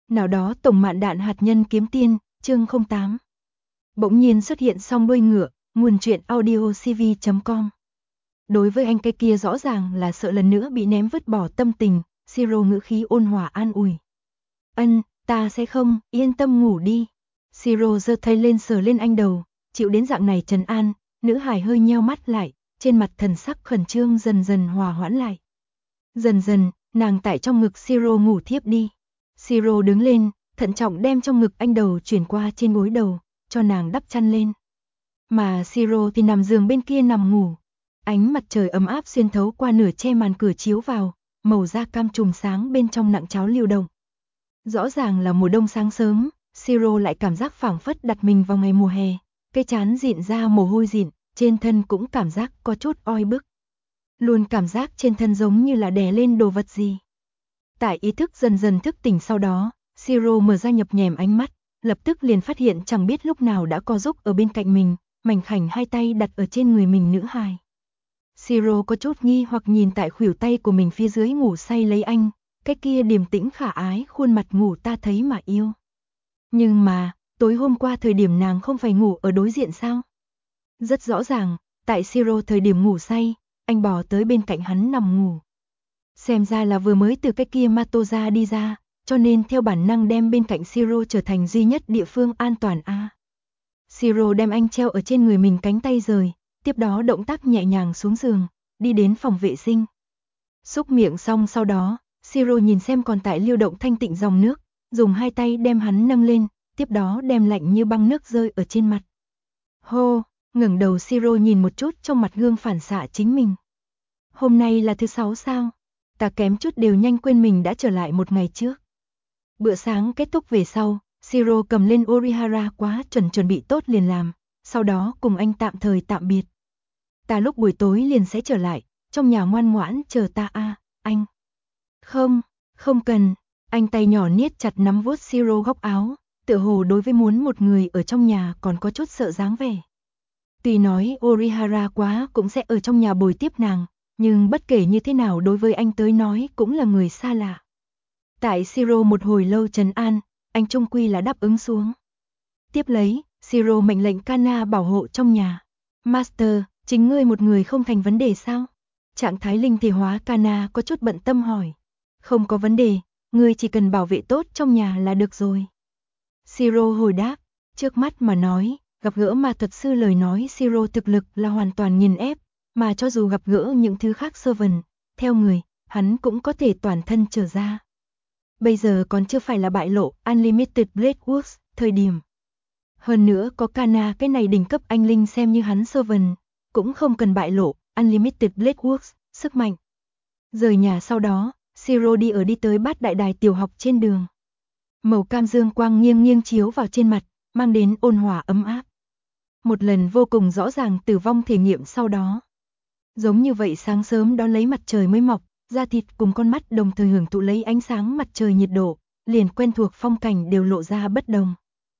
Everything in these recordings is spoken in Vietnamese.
Nào đó tổng mạn đạn hạt nhân kiếm tiên, chương 08. Bỗng nhiên xuất hiện song đuôi ngựa, nguồn truyện audiocv.com. Đối với anh cái kia rõ ràng là sợ lần nữa bị ném vứt bỏ tâm tình, Siro ngữ khí ôn hòa an ủi. Ta sẽ không, yên tâm ngủ đi. Siro giơ tay lên sờ lên anh đầu, chịu đến dạng này trấn an, nữ hài hơi nheo mắt lại, trên mặt thần sắc khẩn trương dần dần hòa hoãn lại. Dần dần, nàng tại trong ngực Siro ngủ thiếp đi. Siro đứng lên, thận trọng đem trong ngực anh đầu chuyển qua trên gối đầu, cho nàng đắp chăn lên. Mà Siro thì nằm giường bên kia nằm ngủ. Ánh mặt trời ấm áp xuyên thấu qua nửa che màn cửa chiếu vào, màu da cam trùm sáng bên trong nặng cháo lưu động. Rõ ràng là mùa đông sáng sớm, Siro lại cảm giác phảng phất đặt mình vào ngày mùa hè, cái trán dịn ra mồ hôi dịn, trên thân cũng cảm giác có chút oi bức. Luôn cảm giác trên thân giống như là đè lên đồ vật gì. Tại ý thức dần dần thức tỉnh sau đó, Siro mở ra nhập nhèm ánh mắt, lập tức liền phát hiện chẳng biết lúc nào đã co giúp ở bên cạnh mình, mảnh khảnh hai tay đặt ở trên người mình nữ hài. Siro có chút nghi hoặc nhìn tại khuỷu tay của mình phía dưới ngủ say lấy anh, cái kia điềm tĩnh khả ái khuôn mặt ngủ ta thấy mà yêu. Nhưng mà, tối hôm qua thời điểm nàng không phải ngủ ở đối diện sao? Rất rõ ràng, tại Siro thời điểm ngủ say, anh bò tới bên cạnh hắn nằm ngủ. Xem ra là vừa mới từ cái kia Matoza đi ra, cho nên theo bản năng đem bên cạnh Siro trở thành duy nhất địa phương an toàn a. Siro đem anh treo ở trên người mình cánh tay rời, tiếp đó động tác nhẹ nhàng xuống giường, đi đến phòng vệ sinh. Xúc miệng xong sau đó, Siro nhìn xem còn tại lưu động thanh tịnh dòng nước, dùng hai tay đem hắn nâng lên, tiếp đó đem lạnh như băng nước rơi ở trên mặt. Hô, ngẩng đầu Siro nhìn một chút trong mặt gương phản xạ chính mình. Hôm nay là thứ 6 sao? Ta kém chút đều nhanh quên mình đã trở lại một ngày trước. Bữa sáng kết thúc về sau, Siro cầm lên Orihara quá chuẩn bị tốt liền làm, sau đó cùng anh tạm thời tạm biệt. Ta lúc buổi tối liền sẽ trở lại, trong nhà ngoan ngoãn chờ ta anh. Không cần, anh tay nhỏ niết chặt nắm vuốt Siro góc áo, tựa hồ đối với muốn một người ở trong nhà còn có chút sợ dáng vẻ. Tuy nói Orihara quá cũng sẽ ở trong nhà bồi tiếp nàng, nhưng bất kể như thế nào đối với anh tới nói cũng là người xa lạ. Tại Siro một hồi lâu trấn an, anh trung quy là đáp ứng xuống. Tiếp lấy, Siro mệnh lệnh Kana bảo hộ trong nhà. Master, chính ngươi một người không thành vấn đề sao? Trạng thái linh thể hóa Kana có chút bận tâm hỏi. Không có vấn đề, ngươi chỉ cần bảo vệ tốt trong nhà là được rồi. Siro hồi đáp, trước mắt mà nói, gặp gỡ ma thuật sư lời nói Siro thực lực là hoàn toàn nghiền ép, mà cho dù gặp gỡ những thứ khác servant, theo người, hắn cũng có thể toàn thân trở ra. Bây giờ còn chưa phải là bại lộ Unlimited Blade Works thời điểm. Hơn nữa có Kana cái này đỉnh cấp anh linh xem như hắn servant, cũng không cần bại lộ Unlimited Blade Works, sức mạnh. Rời nhà sau đó, Siro đi tới Bát Đại Đài tiểu học trên đường. Màu cam dương quang nghiêng chiếu vào trên mặt, mang đến ôn hòa ấm áp. Một lần vô cùng rõ ràng tử vong thể nghiệm sau đó. Giống như vậy sáng sớm đón lấy mặt trời mới mọc, da thịt cùng con mắt đồng thời hưởng thụ lấy ánh sáng mặt trời nhiệt độ, liền quen thuộc phong cảnh đều lộ ra bất đồng.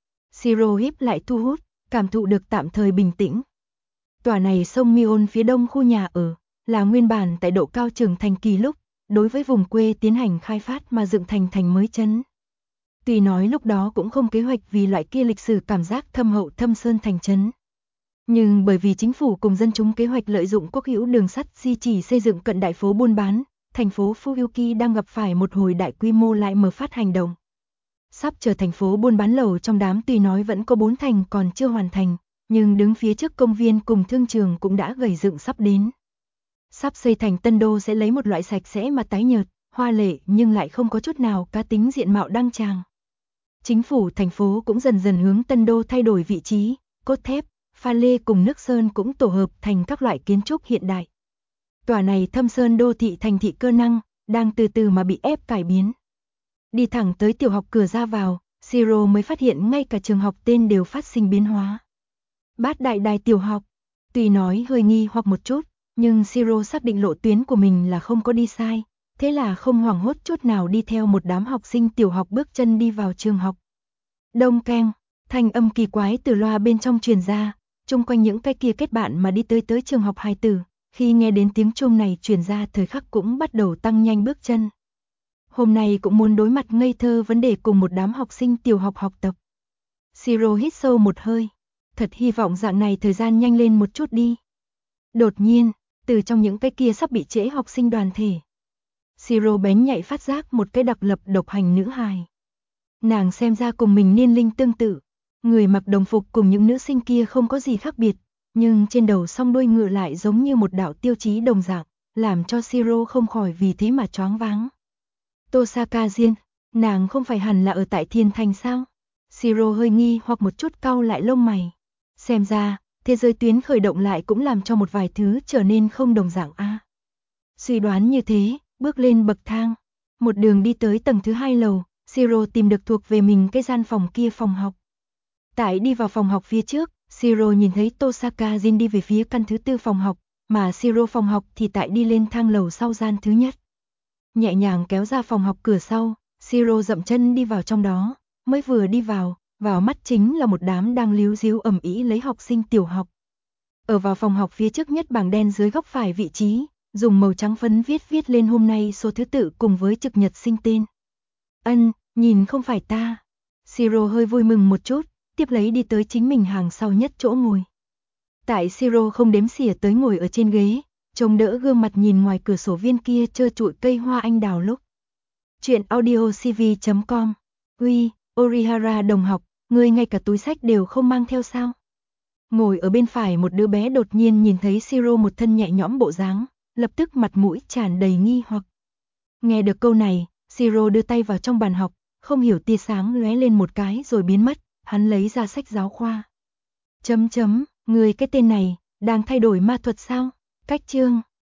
Siro híp lại thu hút, cảm thụ được tạm thời bình tĩnh. Tòa này sông Mion phía đông khu nhà ở, là nguyên bản tại độ cao trưởng thành kỳ lúc, đối với vùng quê tiến hành khai phát mà dựng thành mới trấn. Tuy nói lúc đó cũng không kế hoạch vì loại kia lịch sử cảm giác thâm hậu thâm sơn thành trấn. Nhưng bởi vì chính phủ cùng dân chúng kế hoạch lợi dụng quốc hữu đường sắt di chỉ xây dựng cận đại phố buôn bán, thành phố Fuyuki đang gặp phải một hồi đại quy mô lại mở phát hành động. Sắp trở thành phố buôn bán lầu trong đám tuy nói vẫn có 4 thành còn chưa hoàn thành, nhưng đứng phía trước công viên cùng thương trường cũng đã gầy dựng sắp đến. Sắp xây thành Tân Đô sẽ lấy một loại sạch sẽ mà tái nhợt, hoa lệ nhưng lại không có chút nào cá tính diện mạo đăng tràng. Chính phủ thành phố cũng dần dần hướng Tân Đô thay đổi vị trí, cốt thép, pha lê cùng nước sơn cũng tổ hợp thành các loại kiến trúc hiện đại. Tòa này thâm sơn đô thị thành thị cơ năng, đang từ từ mà bị ép cải biến. Đi thẳng tới tiểu học cửa ra vào, Siro mới phát hiện ngay cả trường học tên đều phát sinh biến hóa. Bát Đại Đài tiểu học, tuy nói hơi nghi hoặc một chút, nhưng Siro xác định lộ tuyến của mình là không có đi sai, thế là không hoảng hốt chút nào đi theo một đám học sinh tiểu học bước chân đi vào trường học. Đông keng, thanh âm kỳ quái từ loa bên trong truyền ra, chung quanh những cái kia kết bạn mà đi tới trường học hài tử, khi nghe đến tiếng chuông này truyền ra thời khắc cũng bắt đầu tăng nhanh bước chân. hôm nay cũng muốn đối mặt ngây thơ vấn đề cùng một đám học sinh tiểu học học tập. Siro hít sâu một hơi, thật hy vọng dạng này thời gian nhanh lên một chút đi. Đột nhiên, từ trong những cái kia sắp bị trễ học sinh đoàn thể, Siro bén nhạy phát giác một cái đặc lập độc hành nữ hài. Nàng xem ra cùng mình niên linh tương tự, người mặc đồng phục cùng những nữ sinh kia không có gì khác biệt, nhưng trên đầu song đuôi ngựa lại giống như một đạo tiêu chí đồng dạng, làm cho Siro không khỏi vì thế mà choáng váng. Tosaka Jin, nàng không phải hẳn là ở tại Thiên Thành sao? Siro hơi nghi hoặc một chút cau lại lông mày. Xem ra, thế giới tuyến khởi động lại cũng làm cho một vài thứ trở nên không đồng dạng a. Suy đoán như thế, bước lên bậc thang, một đường đi tới tầng thứ 2 lầu, Siro tìm được thuộc về mình cái gian phòng kia phòng học. Tại đi vào phòng học phía trước, Siro nhìn thấy Tosaka Jin đi về phía căn thứ 4 phòng học, mà Siro phòng học thì tại đi lên thang lầu sau gian thứ nhất. Nhẹ nhàng kéo ra phòng học cửa sau, Siro dậm chân đi vào trong đó, mới vừa đi vào mắt chính là một đám đang líu ríu ầm ĩ lấy học sinh tiểu học. Ở vào phòng học phía trước nhất bảng đen dưới góc phải vị trí, dùng màu trắng phấn viết lên hôm nay số thứ tự cùng với trực nhật sinh tên. Nhìn không phải ta. Siro hơi vui mừng một chút, tiếp lấy đi tới chính mình hàng sau nhất chỗ ngồi. Tại Siro không đếm xỉa tới ngồi ở trên ghế, chống đỡ gương mặt nhìn ngoài cửa sổ viên kia trơ trụi cây hoa anh đào lúc. Chuyện audiocv.com. Uy, Orihara đồng học, ngươi ngay cả túi sách đều không mang theo sao? Ngồi ở bên phải một đứa bé đột nhiên nhìn thấy Siro một thân nhẹ nhõm bộ dáng, lập tức mặt mũi tràn đầy nghi hoặc. Nghe được câu này, Siro đưa tay vào trong bàn học, không hiểu tia sáng lóe lên một cái rồi biến mất, hắn lấy ra sách giáo khoa. Người cái tên này, đang thay đổi ma thuật sao? Cách chương